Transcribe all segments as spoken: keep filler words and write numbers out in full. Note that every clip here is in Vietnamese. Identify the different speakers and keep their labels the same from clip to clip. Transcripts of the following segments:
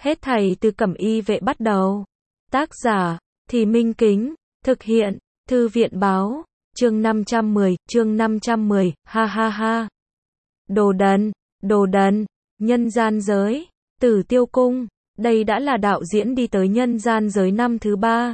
Speaker 1: Hết thảy từ Cẩm Y vệ bắt đầu. Tác giả, Thì Minh Kính, thực hiện, Thư viện báo, chương năm trăm mười, chương năm trăm mười, ha ha ha. Đồ đần, đồ đần, nhân gian giới, Tử Tiêu Cung, đây đã là đạo diễn đi tới nhân gian giới năm thứ ba.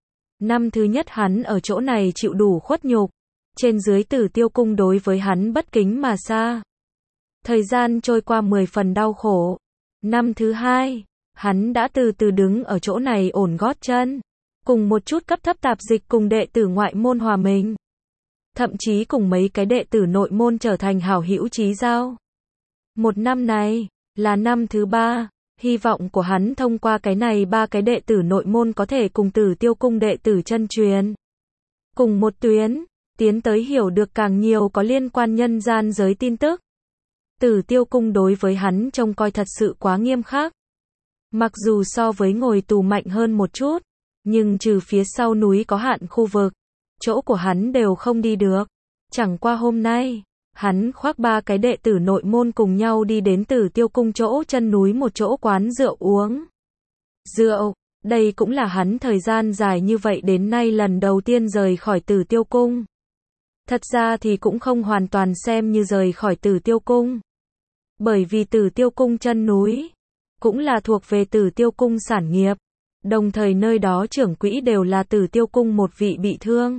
Speaker 1: Năm thứ nhất hắn ở chỗ này chịu đủ khuất nhục, trên dưới Tử Tiêu Cung đối với hắn bất kính mà xa. Thời gian trôi qua mười phần đau khổ. Năm thứ hai, hắn đã từ từ đứng ở chỗ này ổn gót chân, cùng một chút cấp thấp tạp dịch cùng đệ tử ngoại môn hòa mình. Thậm chí cùng mấy cái đệ tử nội môn trở thành hảo hữu chí giao. Một năm này, là năm thứ ba, hy vọng của hắn thông qua cái này ba cái đệ tử nội môn có thể cùng Tử Tiêu Cung đệ tử chân truyền. Cùng một tuyến, tiến tới hiểu được càng nhiều có liên quan nhân gian giới tin tức. Tử Tiêu Cung đối với hắn trông coi thật sự quá nghiêm khắc. Mặc dù so với ngồi tù mạnh hơn một chút, nhưng trừ phía sau núi có hạn khu vực, chỗ của hắn đều không đi được. Chẳng qua hôm nay, hắn khoác ba cái đệ tử nội môn cùng nhau đi đến Tử Tiêu Cung chỗ chân núi một chỗ quán rượu uống. Rượu, đây cũng là hắn thời gian dài như vậy đến nay lần đầu tiên rời khỏi Tử Tiêu Cung. Thật ra thì cũng không hoàn toàn xem như rời khỏi Tử Tiêu Cung. Bởi vì Tử Tiêu Cung chân núi, cũng là thuộc về Tử Tiêu Cung sản nghiệp. Đồng thời nơi đó trưởng quỹ đều là Tử Tiêu Cung một vị bị thương.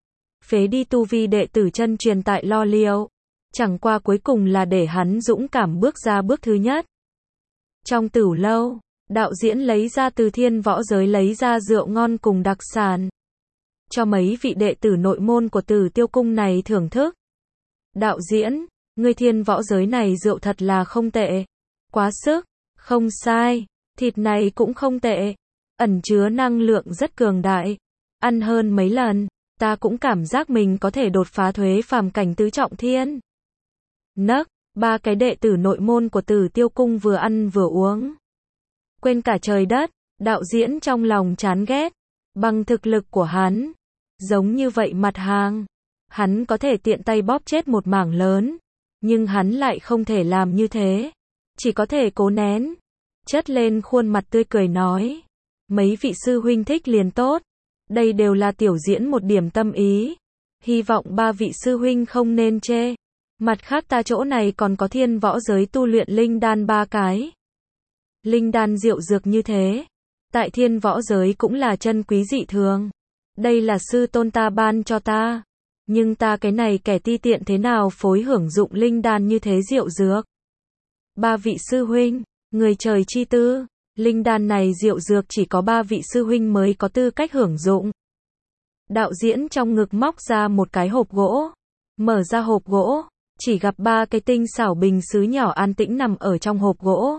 Speaker 1: Phế đi tu vi đệ tử chân truyền tại Lo Liễu. Chẳng qua cuối cùng là để hắn dũng cảm bước ra bước thứ nhất. Trong tửu lâu, đạo diễn lấy ra từ thiên võ giới lấy ra rượu ngon cùng đặc sản. Cho mấy vị đệ tử nội môn của Tử Tiêu Cung này thưởng thức. Đạo diễn, ngươi thiên võ giới này rượu thật là không tệ. Quá sức, không sai, thịt này cũng không tệ. Ẩn chứa năng lượng rất cường đại. Ăn hơn mấy lần, ta cũng cảm giác mình có thể đột phá thuế phàm cảnh tứ trọng thiên. Nấc, ba cái đệ tử nội môn của Tử Tiêu Cung vừa ăn vừa uống. Quên cả trời đất, đạo diễn trong lòng chán ghét. Bằng thực lực của hắn, giống như vậy mặt hàng, hắn có thể tiện tay bóp chết một mảng lớn. Nhưng hắn lại không thể làm như thế. Chỉ có thể cố nén. Chất lên khuôn mặt tươi cười nói. Mấy vị sư huynh thích liền tốt. Đây đều là tiểu diễn một điểm tâm ý. Hy vọng ba vị sư huynh không nên chê. Mặt khác ta chỗ này còn có thiên võ giới tu luyện linh đan ba cái. Linh đan diệu dược như thế. Tại thiên võ giới cũng là chân quý dị thường. Đây là sư tôn ta ban cho ta. Nhưng ta cái này kẻ ti tiện thế nào phối hưởng dụng linh đan như thế diệu dược. Ba vị sư huynh, người trời chi tư. Linh đan này diệu dược chỉ có ba vị sư huynh mới có tư cách hưởng dụng. Đạo diễn trong ngực móc ra một cái hộp gỗ. Mở ra hộp gỗ, chỉ gặp ba cái tinh xảo bình sứ nhỏ an tĩnh nằm ở trong hộp gỗ.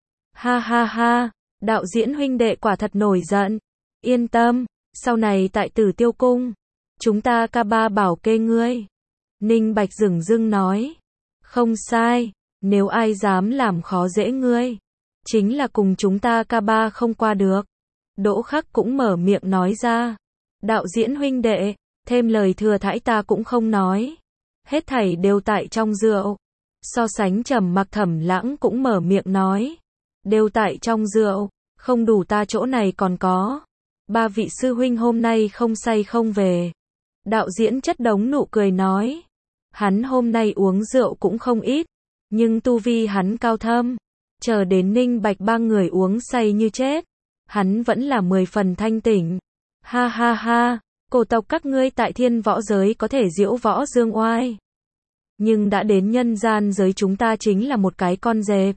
Speaker 1: Ha ha ha, đạo diễn huynh đệ quả thật nổi giận. Yên tâm, sau này tại Tử Tiêu Cung, chúng ta ca ba bảo kê ngươi. Ninh Bạch dửng dưng nói. Không sai, nếu ai dám làm khó dễ ngươi, chính là cùng chúng ta ca ba không qua được. Đỗ Khắc cũng mở miệng nói ra. Đạo diễn huynh đệ, thêm lời thừa thãi ta cũng không nói. Hết thảy đều tại trong rượu. So sánh Trầm Mặc Thẩm Lãng cũng mở miệng nói. Đều tại trong rượu, không đủ ta chỗ này còn có. Ba vị sư huynh hôm nay không say không về. Đạo diễn chất đống nụ cười nói. Hắn hôm nay uống rượu cũng không ít. Nhưng tu vi hắn cao thâm. Chờ đến Ninh Bạch ba người uống say như chết. Hắn vẫn là mười phần thanh tỉnh. Ha ha ha, cổ tộc các ngươi tại thiên võ giới có thể diễu võ dương oai. Nhưng đã đến nhân gian giới chúng ta chính là một cái con dẹp.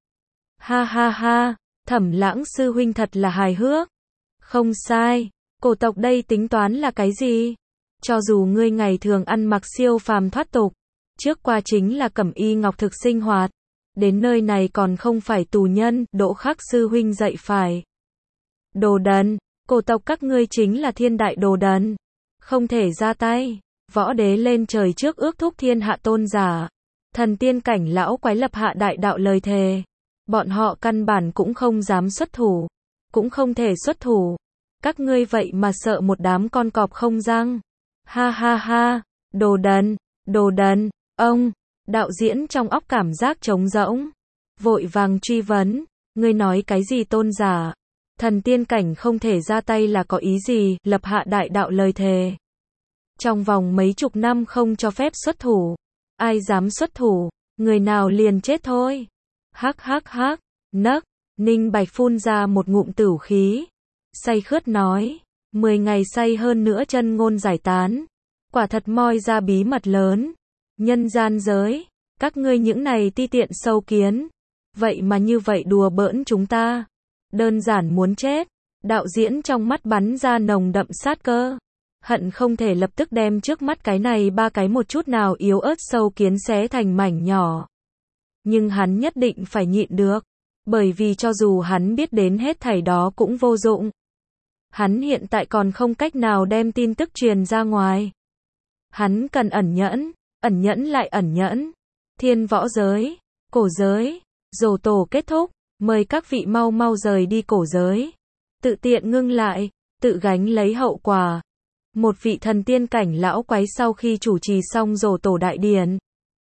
Speaker 1: Ha ha ha, Thẩm Lãng sư huynh thật là hài hước. Không sai, cổ tộc đây tính toán là cái gì? Cho dù ngươi ngày thường ăn mặc siêu phàm thoát tục, trước qua chính là Cẩm Y Ngọc thực sinh hoạt, đến nơi này còn không phải tù nhân, Đỗ Khắc sư huynh dạy phải. Đồ đần, cổ tộc các ngươi chính là thiên đại đồ đần, không thể ra tay. Võ đế lên trời trước ước thúc thiên hạ tôn giả, thần tiên cảnh lão quái lập hạ đại đạo lời thề. Bọn họ căn bản cũng không dám xuất thủ, cũng không thể xuất thủ. Các ngươi vậy mà sợ một đám con cọp không răng. Ha ha ha, đồ đần, đồ đần, ông, đạo diễn trong óc cảm giác trống rỗng. Vội vàng truy vấn, Ngươi nói cái gì tôn giả? Thần tiên cảnh không thể ra tay là có ý gì? Lập hạ đại đạo lời thề. Trong vòng mấy chục năm không cho phép xuất thủ. Ai dám xuất thủ, người nào liền chết thôi. Hắc hắc hắc, nấc, Ninh Bạch phun ra một ngụm tửu khí. Say khướt nói, mười ngày say hơn nữa chân ngôn giải tán. Quả thật moi ra bí mật lớn. Nhân gian giới, các ngươi những này ti tiện sâu kiến. Vậy mà như vậy đùa bỡn chúng ta. Đơn giản muốn chết. Đạo diễn trong mắt bắn ra nồng đậm sát cơ. Hận không thể lập tức đem trước mắt cái này ba cái một chút nào yếu ớt sâu kiến xé thành mảnh nhỏ. Nhưng hắn nhất định phải nhịn được. Bởi vì cho dù hắn biết đến hết thảy đó cũng vô dụng. Hắn hiện tại còn không cách nào đem tin tức truyền ra ngoài. Hắn cần ẩn nhẫn, ẩn nhẫn lại ẩn nhẫn. Thiên võ giới, cổ giới, dồ tổ kết thúc, mời các vị mau mau rời đi cổ giới. Tự tiện ngưng lại, tự gánh lấy hậu quả. Một vị thần tiên cảnh lão quái sau khi chủ trì xong dồ tổ đại điển.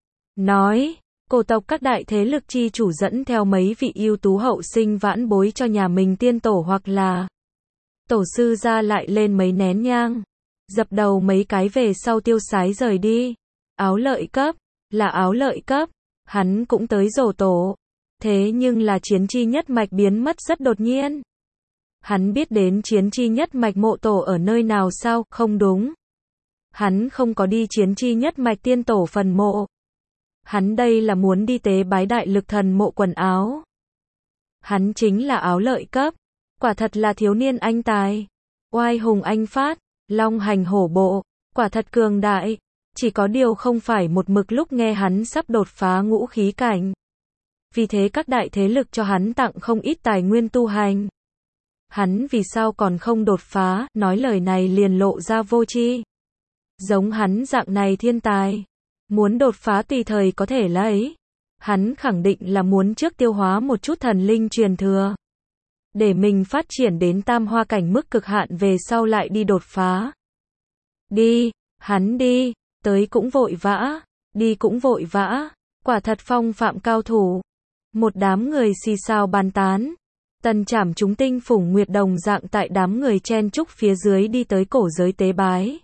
Speaker 1: Nói, cổ tộc các đại thế lực chi chủ dẫn theo mấy vị ưu tú hậu sinh vãn bối cho nhà mình tiên tổ hoặc là tổ sư ra lại lên mấy nén nhang. Dập đầu mấy cái về sau tiêu sái rời đi. Áo lợi cấp, là áo lợi cấp, hắn cũng tới dồ tổ. Thế nhưng là chiến chi nhất mạch biến mất rất đột nhiên. Hắn biết đến chiến chi nhất mạch mộ tổ ở nơi nào sao? Không đúng. Hắn không có đi chiến chi nhất mạch tiên tổ phần mộ. Hắn đây là muốn đi tế bái đại lực thần mộ quần áo. Hắn chính là áo lợi cấp. Quả thật là thiếu niên anh tài. Oai hùng anh phát, long hành hổ bộ, quả thật cường đại. Chỉ có điều không phải một mực lúc nghe hắn sắp đột phá ngũ khí cảnh. Vì thế các đại thế lực cho hắn tặng không ít tài nguyên tu hành. Hắn vì sao còn không đột phá, nói lời này liền lộ ra vô tri. Giống hắn dạng này thiên tài, muốn đột phá tùy thời có thể lấy. Hắn khẳng định là muốn trước tiêu hóa một chút thần linh truyền thừa. Để mình phát triển đến tam hoa cảnh mức cực hạn về sau lại đi đột phá. Đi, hắn đi, tới cũng vội vã, đi cũng vội vã, quả thật phong phạm cao thủ. Một đám người xì xào bàn tán. Tần Trảm chúng tinh phủng nguyệt đồng dạng tại đám người chen chúc phía dưới đi tới cổ giới tế bái.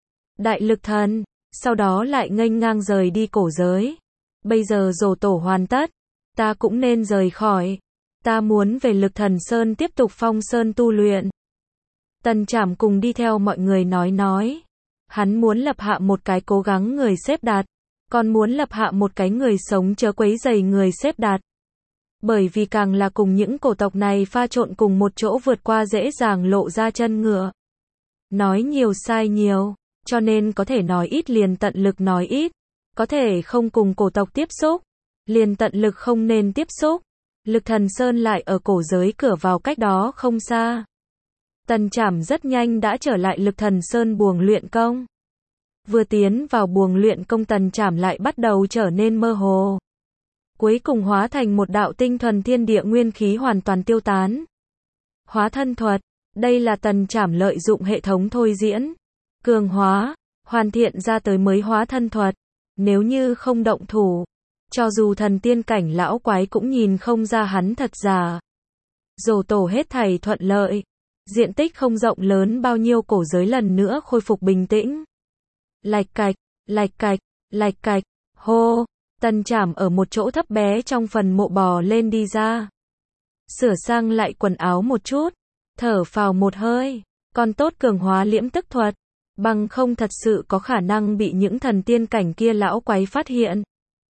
Speaker 1: Đại lực thần, sau đó lại nghênh ngang rời đi cổ giới. Bây giờ dồ tổ hoàn tất, ta cũng nên rời khỏi. Ta muốn về Lực Thần Sơn tiếp tục phong sơn tu luyện. Tần Trảm cùng đi theo mọi người nói nói. Hắn muốn lập hạ một cái cố gắng người xếp đạt. Còn muốn lập hạ một cái người sống chớ quấy rầy người xếp đạt. Bởi vì càng là cùng những cổ tộc này pha trộn cùng một chỗ vượt qua dễ dàng lộ ra chân ngựa. Nói nhiều sai nhiều, cho nên có thể nói ít liền tận lực nói ít. Có thể không cùng cổ tộc tiếp xúc, liền tận lực không nên tiếp xúc. Lực Thần Sơn lại ở cổ giới cửa vào cách đó không xa. Tần Trảm rất nhanh đã trở lại Lực Thần Sơn buồng luyện công. Vừa tiến vào buồng luyện công Tần Trảm lại bắt đầu trở nên mơ hồ. Cuối cùng hóa thành một đạo tinh thuần thiên địa nguyên khí hoàn toàn tiêu tán. Hóa thân thuật, đây là Tần Trảm lợi dụng hệ thống thôi diễn, cường hóa, hoàn thiện ra tới mới hóa thân thuật. Nếu như không động thủ, cho dù thần tiên cảnh lão quái cũng nhìn không ra hắn thật giả. Dồ tổ hết thảy thuận lợi, diện tích không rộng lớn bao nhiêu cổ giới lần nữa khôi phục bình tĩnh. Lạch cạch, lạch cạch, lạch cạch, hô, Tần Trảm ở một chỗ thấp bé trong phần mộ bò lên đi ra. Sửa sang lại quần áo một chút, thở phào một hơi, còn tốt cường hóa liễm tức thuật, bằng không thật sự có khả năng bị những thần tiên cảnh kia lão quái phát hiện.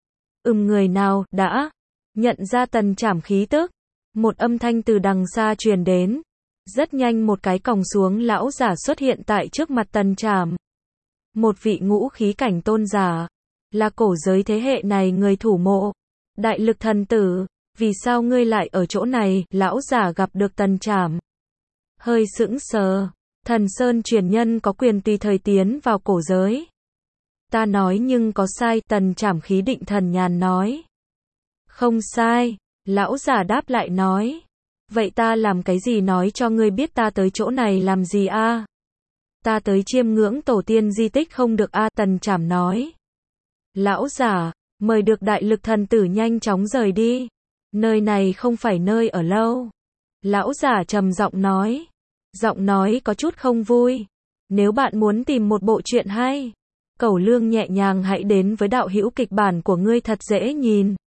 Speaker 1: Ừm người nào đã nhận ra Tần Trảm khí tức, một âm thanh từ đằng xa truyền đến. Rất nhanh một cái còng xuống lão giả xuất hiện tại trước mặt Tần Trảm. Một vị ngũ khí cảnh tôn giả, là cổ giới thế hệ này người thủ mộ. Đại lực thần tử, vì sao ngươi lại ở chỗ này? Lão giả gặp được Tần Trảm, hơi sững sờ. Thần Sơn truyền nhân có quyền tùy thời tiến vào cổ giới. Ta nói nhưng có sai? Tần Trảm khí định thần nhàn nói. Không sai, lão giả đáp lại nói. Vậy ta làm cái gì nói cho ngươi biết ta tới chỗ này làm gì a? À? Ta tới chiêm ngưỡng tổ tiên di tích không được a? À? Tần Trảm nói. Lão giả, mời được đại lực thần tử nhanh chóng rời đi. Nơi này không phải nơi ở lâu. Lão giả trầm giọng nói. Giọng nói có chút không vui. Nếu bạn muốn tìm một bộ truyện hay, Cẩu Lương nhẹ nhàng hãy đến với đạo hữu kịch bản của ngươi thật dễ nhìn.